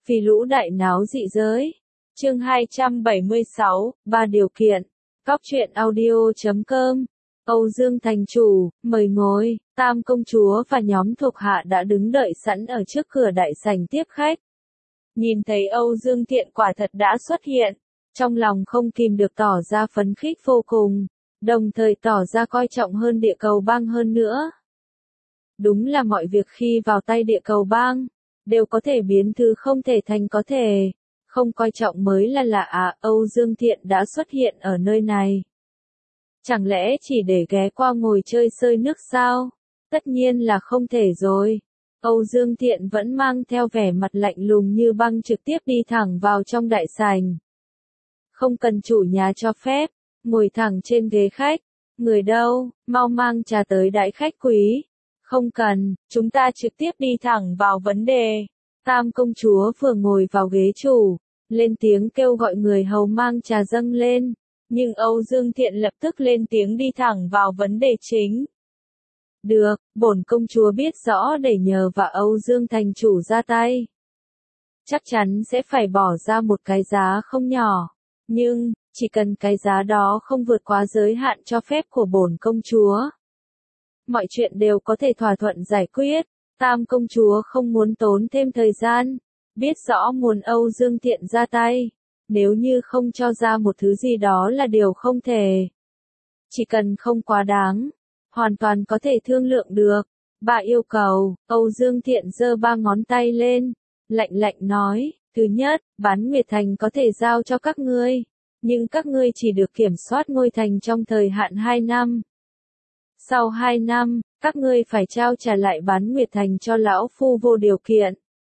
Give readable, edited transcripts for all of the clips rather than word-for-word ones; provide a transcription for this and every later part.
Vì lũ đại náo dị giới. Chương 276, 3 điều kiện. Cóc truyện audio.com. Âu Dương thành chủ, mời ngồi. Tam công chúa và nhóm thuộc hạ đã đứng đợi sẵn ở trước cửa đại sảnh tiếp khách. Nhìn thấy Âu Dương Thiện quả thật đã xuất hiện, trong lòng không kìm được tỏ ra phấn khích vô cùng, đồng thời tỏ ra coi trọng hơn địa cầu bang hơn nữa. Đúng là mọi việc khi vào tay địa cầu bang, đều có thể biến thứ không thể thành có thể, không coi trọng mới là lạ à. Âu Dương Thiện đã xuất hiện ở nơi này. Chẳng lẽ chỉ để ghé qua ngồi chơi sơi nước sao? Tất nhiên là không thể rồi. Âu Dương Thiện vẫn mang theo vẻ mặt lạnh lùng như băng trực tiếp đi thẳng vào trong đại sảnh. Không cần chủ nhà cho phép, ngồi thẳng trên ghế khách. Người đâu, mau mang trà tới đãi khách quý. Không cần, chúng ta trực tiếp đi thẳng vào vấn đề. Tam công chúa vừa ngồi vào ghế chủ, lên tiếng kêu gọi người hầu mang trà dâng lên. Nhưng Âu Dương Thiện lập tức lên tiếng đi thẳng vào vấn đề chính. Được, bổn công chúa biết rõ để nhờ và Âu Dương thành chủ ra tay. Chắc chắn sẽ phải bỏ ra một cái giá không nhỏ. Nhưng, chỉ cần cái giá đó không vượt quá giới hạn cho phép của bổn công chúa, mọi chuyện đều có thể thỏa thuận giải quyết. Tam công chúa không muốn tốn thêm thời gian, biết rõ muốn Âu Dương Thiện ra tay. Nếu như không cho ra một thứ gì đó là điều không thể. Chỉ cần không quá đáng, hoàn toàn có thể thương lượng được. Bà yêu cầu. Âu Dương Thiện giơ 3 ngón tay lên, lạnh lạnh nói, thứ nhất, Bán Nguyệt Thành có thể giao cho các ngươi, nhưng các ngươi chỉ được kiểm soát ngôi thành trong thời hạn 2 năm. Sau 2 năm, các ngươi phải trao trả lại Bán Nguyệt Thành cho lão phu vô điều kiện.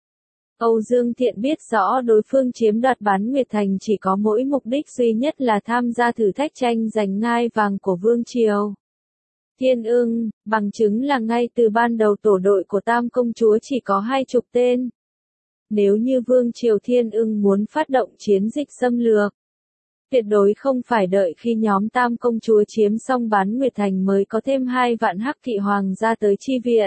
Âu Dương Thiện biết rõ đối phương chiếm đoạt Bán Nguyệt Thành chỉ có mỗi mục đích duy nhất là tham gia thử thách tranh giành ngai vàng của Vương Triều. Thiên Ưng, bằng chứng là ngay từ ban đầu tổ đội của Tam công chúa chỉ có 20 tên. Nếu như Vương Triều Thiên Ưng muốn phát động chiến dịch xâm lược, tuyệt đối không phải đợi khi nhóm Tam công chúa chiếm xong Bán Nguyệt Thành mới có thêm 2 vạn hắc kỵ hoàng ra tới chi viện,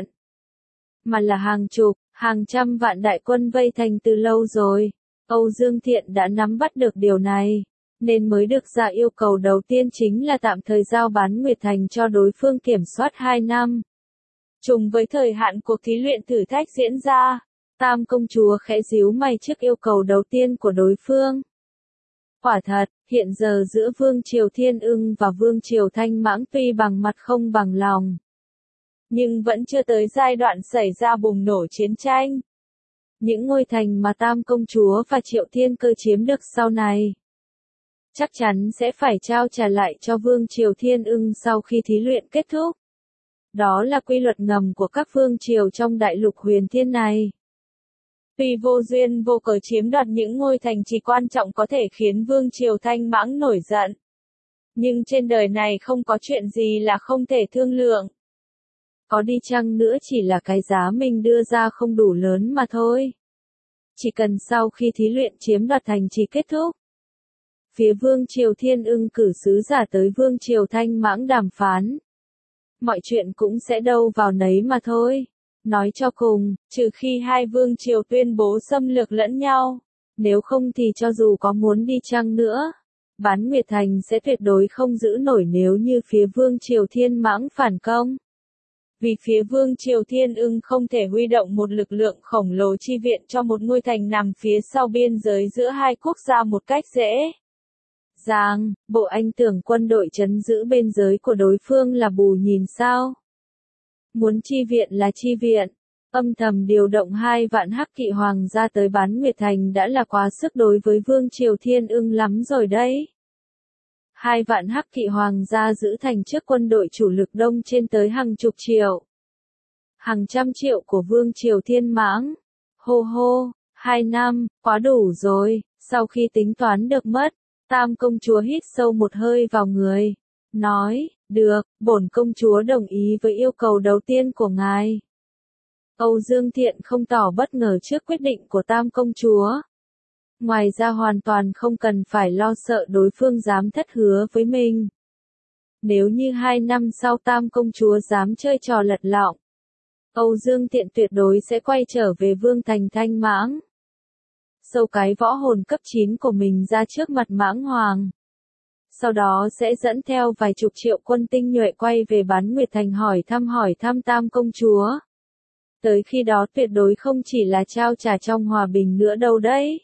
mà là hàng chục, hàng trăm vạn đại quân vây thành từ lâu rồi. Âu Dương Thiện đã nắm bắt được điều này, nên mới được ra yêu cầu đầu tiên chính là tạm thời giao Bán Nguyệt Thành cho đối phương kiểm soát 2 năm. Trùng với thời hạn cuộc thí luyện thử thách diễn ra, Tam công chúa khẽ díu mày trước yêu cầu đầu tiên của đối phương. Quả thật, hiện giờ giữa Vương Triều Thiên Ưng và Vương Triều Thanh Mãng tuy bằng mặt không bằng lòng, nhưng vẫn chưa tới giai đoạn xảy ra bùng nổ chiến tranh. Những ngôi thành mà Tam công chúa và Triệu Thiên Cơ chiếm được sau này, chắc chắn sẽ phải trao trả lại cho Vương Triều Thiên Ưng sau khi thí luyện kết thúc. Đó là quy luật ngầm của các vương triều trong đại lục huyền thiên này. Tuy vô duyên vô cớ chiếm đoạt những ngôi thành trì quan trọng có thể khiến Vương Triều Thanh Mãng nổi giận, nhưng trên đời này không có chuyện gì là không thể thương lượng. Có đi chăng nữa chỉ là cái giá mình đưa ra không đủ lớn mà thôi. Chỉ cần sau khi thí luyện chiếm đoạt thành trì kết thúc, phía Vương Triều Thiên Ưng cử sứ giả tới Vương Triều Thanh Mãng đàm phán, mọi chuyện cũng sẽ đâu vào nấy mà thôi. Nói cho cùng, trừ khi hai vương triều tuyên bố xâm lược lẫn nhau, nếu không thì cho dù có muốn đi chăng nữa, Bán Nguyệt Thành sẽ tuyệt đối không giữ nổi nếu như phía Vương Triều Thiên Mãng phản công. Vì phía Vương Triều Thiên Ưng không thể huy động một lực lượng khổng lồ chi viện cho một ngôi thành nằm phía sau biên giới giữa hai quốc gia một cách dễ dàng. Bộ anh tưởng quân đội trấn giữ biên giới của đối phương là bù nhìn sao? Muốn chi viện là chi viện, âm thầm điều động 2 vạn hắc kỵ hoàng ra tới Bán Nguyệt Thành đã là quá sức đối với Vương Triều Thiên Ưng lắm rồi đấy. 2 vạn hắc kỵ hoàng gia giữ thành trước quân đội chủ lực đông trên tới hàng chục triệu, hàng trăm triệu của Vương Triều Thiên Mãng. Hô hô, 2 năm, quá đủ rồi. Sau khi tính toán được mất, Tam công chúa hít sâu một hơi vào người, nói, được, bổn công chúa đồng ý với yêu cầu đầu tiên của ngài. Âu Dương Thiện không tỏ bất ngờ trước quyết định của Tam công chúa. Ngoài ra hoàn toàn không cần phải lo sợ đối phương dám thất hứa với mình. Nếu như 2 năm sau Tam công chúa dám chơi trò lật lọng, Âu Dương Thiện tuyệt đối sẽ quay trở về Vương thành Thanh Mãng. sâu cái võ hồn cấp 9 của mình ra trước mặt Mãng Hoàng. Sau đó sẽ dẫn theo vài chục triệu quân tinh nhuệ quay về Bán Nguyệt Thành hỏi thăm Tam công chúa. Tới khi đó tuyệt đối không chỉ là trao trả trong hòa bình nữa đâu đấy.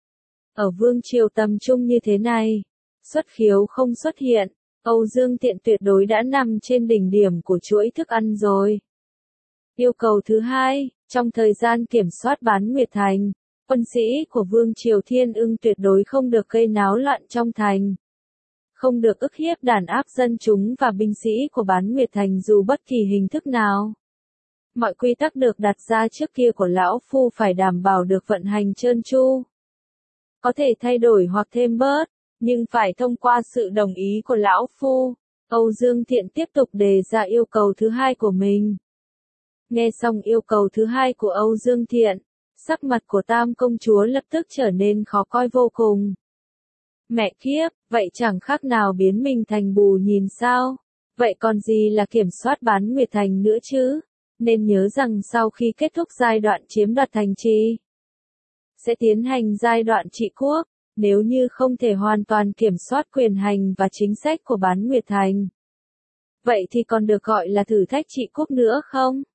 Ở vương triều tầm trung như thế này, xuất khiếu không xuất hiện, Âu Dương Tiện tuyệt đối đã nằm trên đỉnh điểm của chuỗi thức ăn rồi. Yêu cầu thứ hai, trong thời gian kiểm soát Bán Nguyệt Thành, quân sĩ của vương triều Thiên Ưng tuyệt đối không được gây náo loạn trong thành. Không được ức hiếp đàn áp dân chúng và binh sĩ của Bán Nguyệt Thành dù bất kỳ hình thức nào. Mọi quy tắc được đặt ra trước kia của lão phu phải đảm bảo được vận hành trơn tru. Có thể thay đổi hoặc thêm bớt, nhưng phải thông qua sự đồng ý của lão phu. Âu Dương Thiện tiếp tục đề ra yêu cầu thứ hai của mình. Nghe xong yêu cầu thứ hai của Âu Dương Thiện, sắc mặt của Tam công chúa lập tức trở nên khó coi vô cùng. Mẹ kiếp, vậy chẳng khác nào biến mình thành bù nhìn sao? Vậy còn gì là kiểm soát Bán Nguyệt Thành nữa chứ? Nên nhớ rằng sau khi kết thúc giai đoạn chiếm đoạt thành trì, sẽ tiến hành giai đoạn trị quốc. Nếu như không thể hoàn toàn kiểm soát quyền hành và chính sách của Bán Nguyệt Thành, vậy thì còn được gọi là thử thách trị quốc nữa không?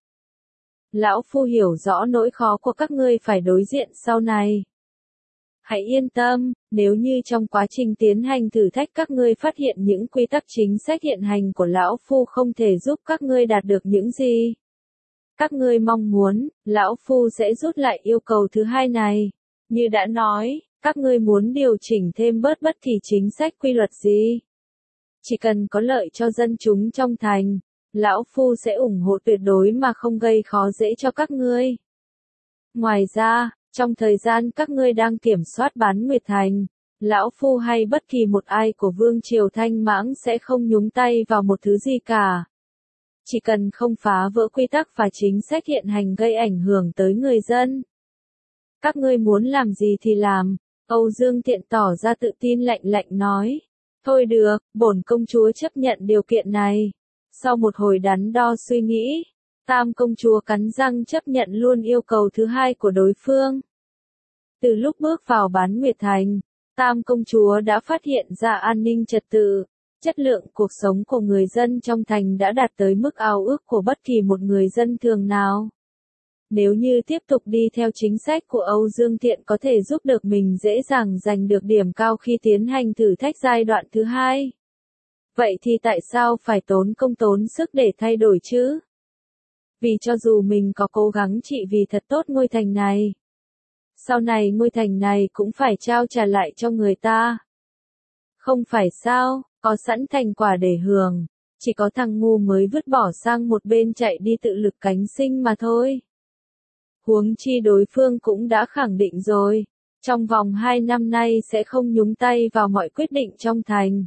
Lão phu hiểu rõ nỗi khó của các ngươi phải đối diện sau này. Hãy yên tâm, nếu như trong quá trình tiến hành thử thách các ngươi phát hiện những quy tắc chính sách hiện hành của lão phu không thể giúp các ngươi đạt được những gì các ngươi mong muốn, lão phu sẽ rút lại yêu cầu thứ hai này. Như đã nói, các ngươi muốn điều chỉnh thêm bớt bất kỳ chính sách quy luật gì, chỉ cần có lợi cho dân chúng trong thành, lão phu sẽ ủng hộ tuyệt đối mà không gây khó dễ cho các ngươi. Ngoài ra, trong thời gian các ngươi đang kiểm soát Bán Nguyệt Thành, lão phu hay bất kỳ một ai của vương triều Thanh Mãng sẽ không nhúng tay vào một thứ gì cả. Chỉ cần không phá vỡ quy tắc và chính sách hiện hành gây ảnh hưởng tới người dân. Các ngươi muốn làm gì thì làm, Âu Dương Tiện tỏ ra tự tin lạnh lạnh nói. Thôi được, bổn công chúa chấp nhận điều kiện này. Sau một hồi đắn đo suy nghĩ, Tam công chúa cắn răng chấp nhận luôn yêu cầu thứ hai của đối phương. Từ lúc bước vào Bán Nguyệt Thành, Tam công chúa đã phát hiện ra an ninh trật tự, chất lượng cuộc sống của người dân trong thành đã đạt tới mức ao ước của bất kỳ một người dân thường nào. Nếu như tiếp tục đi theo chính sách của Âu Dương Thiện có thể giúp được mình dễ dàng giành được điểm cao khi tiến hành thử thách giai đoạn thứ hai. Vậy thì tại sao phải tốn công tốn sức để thay đổi chứ? Vì cho dù mình có cố gắng trị vì thật tốt ngôi thành này, sau này ngôi thành này cũng phải trao trả lại cho người ta. Không phải sao, có sẵn thành quả để hưởng, chỉ có thằng ngu mới vứt bỏ sang một bên chạy đi tự lực cánh sinh mà thôi. Huống chi đối phương cũng đã khẳng định rồi, trong vòng 2 năm nay sẽ không nhúng tay vào mọi quyết định trong thành.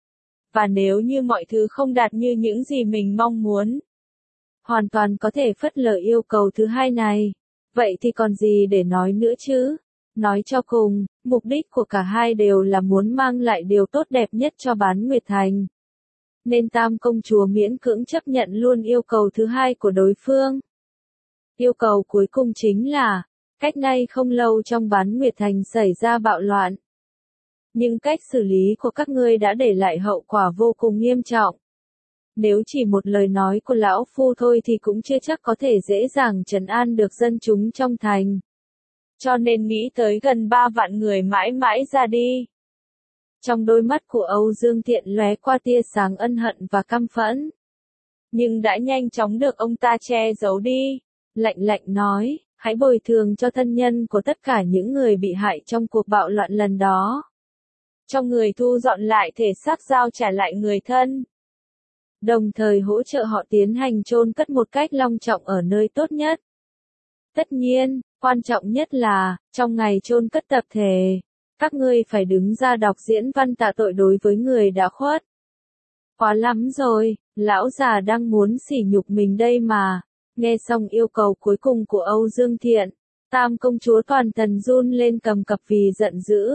Và nếu như mọi thứ không đạt như những gì mình mong muốn, hoàn toàn có thể phớt lờ yêu cầu thứ hai này. Vậy thì còn gì để nói nữa chứ? Nói cho cùng, mục đích của cả hai đều là muốn mang lại điều tốt đẹp nhất cho Bán Nguyệt Thành. Nên Tam công chúa miễn cưỡng chấp nhận luôn yêu cầu thứ hai của đối phương. Yêu cầu cuối cùng chính là, cách nay không lâu trong Bán Nguyệt Thành xảy ra bạo loạn. Nhưng cách xử lý của các ngươi đã để lại hậu quả vô cùng nghiêm trọng. Nếu chỉ một lời nói của lão phu thôi thì cũng chưa chắc có thể dễ dàng trấn an được dân chúng trong thành. Cho nên nghĩ tới gần 3 vạn người mãi mãi ra đi. Trong đôi mắt của Âu Dương Thiện lóe qua tia sáng ân hận và căm phẫn. Nhưng đã nhanh chóng được ông ta che giấu đi. Lạnh lạnh nói, hãy bồi thường cho thân nhân của tất cả những người bị hại trong cuộc bạo loạn lần đó. Cho người thu dọn lại thể xác giao trả lại người thân. Đồng thời hỗ trợ họ tiến hành chôn cất một cách long trọng ở nơi tốt nhất. Tất nhiên, quan trọng nhất là, trong ngày chôn cất tập thể, các ngươi phải đứng ra đọc diễn văn tạ tội đối với người đã khuất. Quá lắm rồi, lão già đang muốn sỉ nhục mình đây mà. Nghe xong yêu cầu cuối cùng của Âu Dương Thiện, Tam công chúa toàn thân run lên cầm cập vì giận dữ.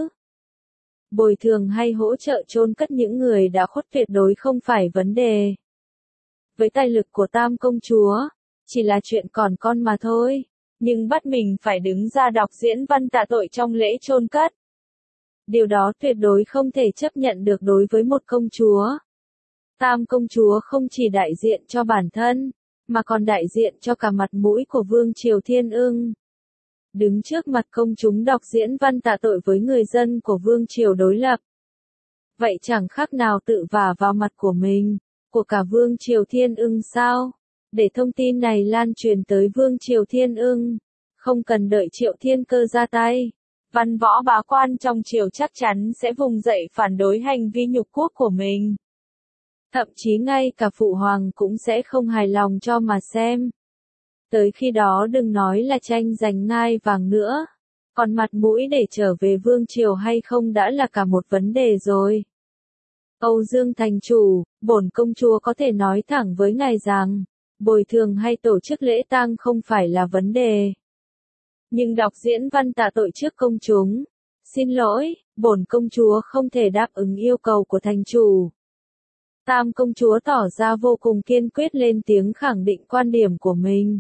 Bồi thường hay hỗ trợ chôn cất những người đã khuất tuyệt đối không phải vấn đề. Với tài lực của Tam công chúa, chỉ là chuyện còn con mà thôi. nhưng bắt mình phải đứng ra đọc diễn văn tạ tội trong lễ chôn cất. Điều đó tuyệt đối không thể chấp nhận được đối với một công chúa. Tam công chúa không chỉ đại diện cho bản thân, mà còn đại diện cho cả mặt mũi của Vương Triều Thiên Ưng. Đứng trước mặt công chúng đọc diễn văn tạ tội với người dân của Vương Triều đối lập. Vậy chẳng khác nào tự vả vào mặt của mình, của cả Vương Triều Thiên Ưng sao? Để thông tin này lan truyền tới Vương Triều Thiên Ưng, không cần đợi Triệu Thiên Cơ ra tay. Văn võ bá quan trong triều chắc chắn sẽ vùng dậy phản đối hành vi nhục quốc của mình. Thậm chí ngay cả phụ hoàng cũng sẽ không hài lòng cho mà xem. Tới khi đó đừng nói là tranh giành ngai vàng nữa, còn mặt mũi để trở về vương triều hay không đã là cả một vấn đề rồi. Âu Dương thành chủ, bổn công chúa có thể nói thẳng với ngài rằng, bồi thường hay tổ chức lễ tang không phải là vấn đề. Nhưng đọc diễn văn tạ tội trước công chúng, xin lỗi, bổn công chúa không thể đáp ứng yêu cầu của thành chủ. Tam công chúa tỏ ra vô cùng kiên quyết lên tiếng khẳng định quan điểm của mình.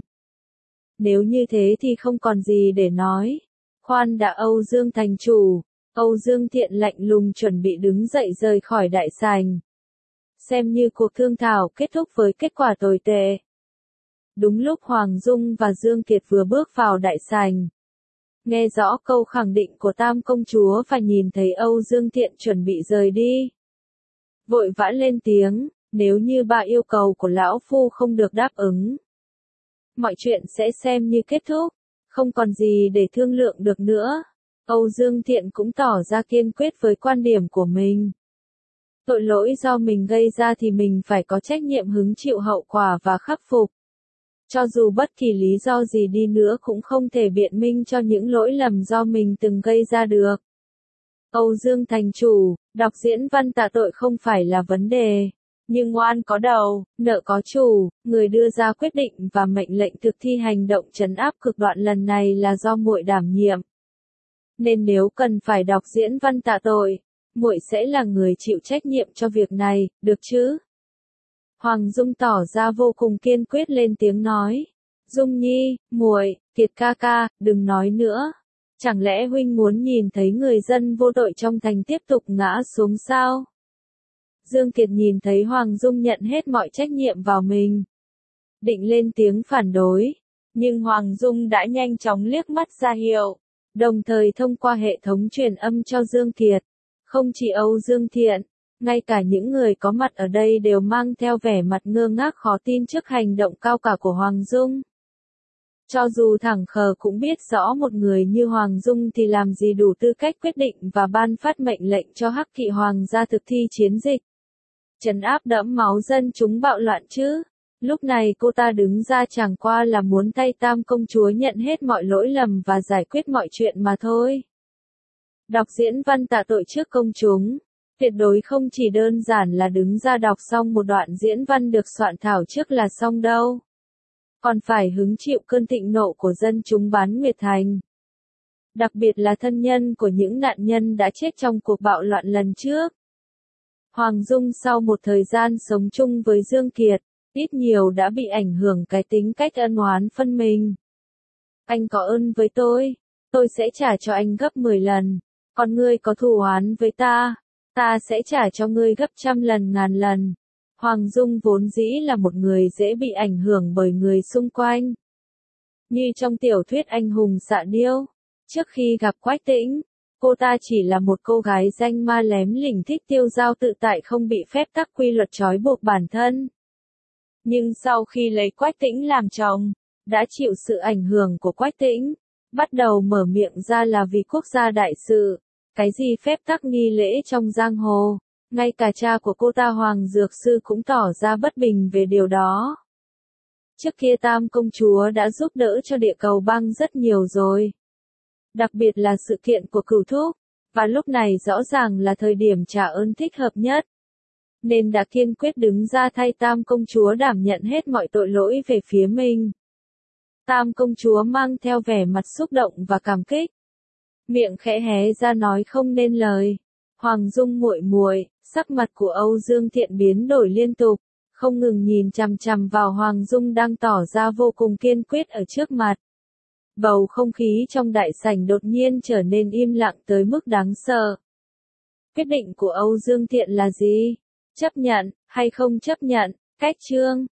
Nếu như thế thì không còn gì để nói. Khoan đã Âu Dương thành chủ, Âu Dương Thiện lạnh lùng chuẩn bị đứng dậy rời khỏi đại sảnh. Xem như cuộc thương thảo kết thúc với kết quả tồi tệ. Đúng lúc Hoàng Dung và Dương Kiệt vừa bước vào đại sảnh. Nghe rõ câu khẳng định của Tam công chúa và nhìn thấy Âu Dương Thiện chuẩn bị rời đi. Vội vã lên tiếng, nếu như ba yêu cầu của lão phu không được đáp ứng. Mọi chuyện sẽ xem như kết thúc, không còn gì để thương lượng được nữa. Âu Dương Thiện cũng tỏ ra kiên quyết với quan điểm của mình. Tội lỗi do mình gây ra thì mình phải có trách nhiệm hứng chịu hậu quả và khắc phục. Cho dù bất kỳ lý do gì đi nữa cũng không thể biện minh cho những lỗi lầm do mình từng gây ra được. Âu Dương thành chủ, đọc diễn văn tạ tội không phải là vấn đề. Nhưng oan có đầu, nợ có chủ, người đưa ra quyết định và mệnh lệnh thực thi hành động trấn áp cực đoan lần này là do muội đảm nhiệm. Nên nếu cần phải đọc diễn văn tạ tội, muội sẽ là người chịu trách nhiệm cho việc này, được chứ? Hoàng Dung tỏ ra vô cùng kiên quyết lên tiếng nói. Dung Nhi, muội, Kiệt ca ca, đừng nói nữa. Chẳng lẽ huynh muốn nhìn thấy người dân vô tội trong thành tiếp tục ngã xuống sao? Dương Kiệt nhìn thấy Hoàng Dung nhận hết mọi trách nhiệm vào mình. Định lên tiếng phản đối. Nhưng Hoàng Dung đã nhanh chóng liếc mắt ra hiệu. Đồng thời thông qua hệ thống truyền âm cho Dương Kiệt. Không chỉ Âu Dương Thiện, ngay cả những người có mặt ở đây đều mang theo vẻ mặt ngơ ngác khó tin trước hành động cao cả của Hoàng Dung. Cho dù thẳng khờ cũng biết rõ một người như Hoàng Dung thì làm gì đủ tư cách quyết định và ban phát mệnh lệnh cho Hắc Kỵ Hoàng gia thực thi chiến dịch. Trấn áp đẫm máu dân chúng bạo loạn chứ. Lúc này cô ta đứng ra chẳng qua là muốn thay Tam công chúa nhận hết mọi lỗi lầm và giải quyết mọi chuyện mà thôi. Đọc diễn văn tạ tội trước công chúng, tuyệt đối không chỉ đơn giản là đứng ra đọc xong một đoạn diễn văn được soạn thảo trước là xong đâu. Còn phải hứng chịu cơn thịnh nộ của dân chúng Bán Nguyệt Thành. Đặc biệt là thân nhân của những nạn nhân đã chết trong cuộc bạo loạn lần trước. Hoàng Dung sau một thời gian sống chung với Dương Kiệt, ít nhiều đã bị ảnh hưởng cái tính cách ân oán phân mình. Anh có ơn với tôi sẽ trả cho anh gấp 10 lần. Còn ngươi có thù oán với ta sẽ trả cho ngươi gấp trăm lần ngàn lần. Hoàng Dung vốn dĩ là một người dễ bị ảnh hưởng bởi người xung quanh. Như trong tiểu thuyết Anh hùng xạ điêu, trước khi gặp Quách Tĩnh, cô ta chỉ là một cô gái danh ma lém lỉnh thích tiêu dao tự tại không bị phép tắc quy luật trói buộc bản thân. Nhưng sau khi lấy Quách Tĩnh làm chồng, đã chịu sự ảnh hưởng của Quách Tĩnh, bắt đầu mở miệng ra là vì quốc gia đại sự, cái gì phép tắc nghi lễ trong giang hồ. Ngay cả cha của cô ta Hoàng Dược Sư cũng tỏ ra bất bình về điều đó. Trước kia Tam công chúa đã giúp đỡ cho địa cầu băng rất nhiều rồi. Đặc biệt là sự kiện của Cửu Thúc, và lúc này rõ ràng là thời điểm trả ơn thích hợp nhất. Nên đã kiên quyết đứng ra thay Tam công chúa đảm nhận hết mọi tội lỗi về phía mình. Tam công chúa mang theo vẻ mặt xúc động và cảm kích. Miệng khẽ hé ra nói không nên lời. Hoàng Dung muội muội, sắc mặt của Âu Dương Thiện biến đổi liên tục, không ngừng nhìn chằm chằm vào Hoàng Dung đang tỏ ra vô cùng kiên quyết ở trước mặt. Bầu không khí trong đại sảnh đột nhiên trở nên im lặng tới mức đáng sợ. Quyết định của Âu Dương Thiện là gì? Chấp nhận, hay không chấp nhận? Cách chương